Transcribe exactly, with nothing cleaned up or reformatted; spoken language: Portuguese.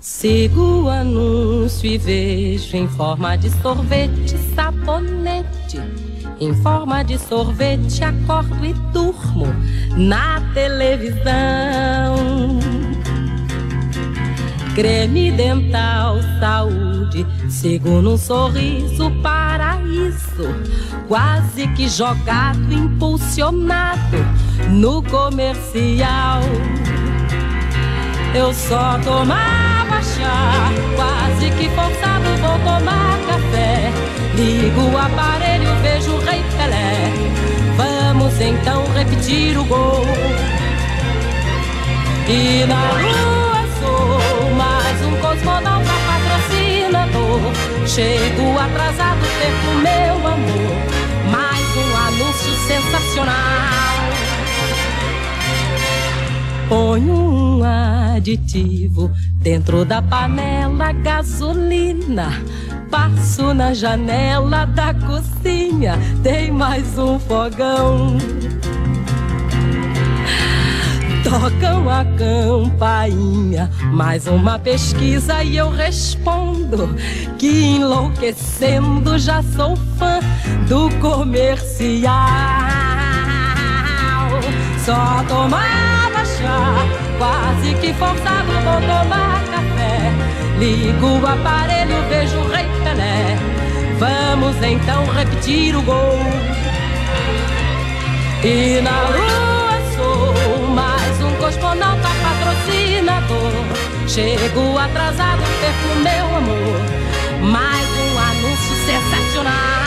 Sigo o anúncio e vejo em forma de sorvete, sabonete. Em forma de sorvete acordo e durmo na televisão. Creme dental, saúde, sigo num sorriso, paraíso. Quase que jogado, impulsionado no comercial. Eu só tomava chá, quase que forçado vou tomar café. Ligo o aparelho, vejo o Rei Pelé. Vamos então repetir o gol. E na lua sou mais um cosmonauta patrocinador. Chego atrasado, perco meu amor. Mais um anúncio sensacional. Ponho um aditivo dentro da panela, gasolina. Passo na janela da cozinha, tem mais um fogão. Tocam a campainha, mais uma pesquisa e eu respondo que enlouquecendo já sou fã do comercial. Só tomava chá, quase que forçado vou tomar café. Ligo o aparelho, vejo o Rei Pelé. Vamos então repetir o gol. E na lua sou mais um cosmonauta patrocinador. Chego atrasado, perco meu amor. Mais um anúncio sensacional.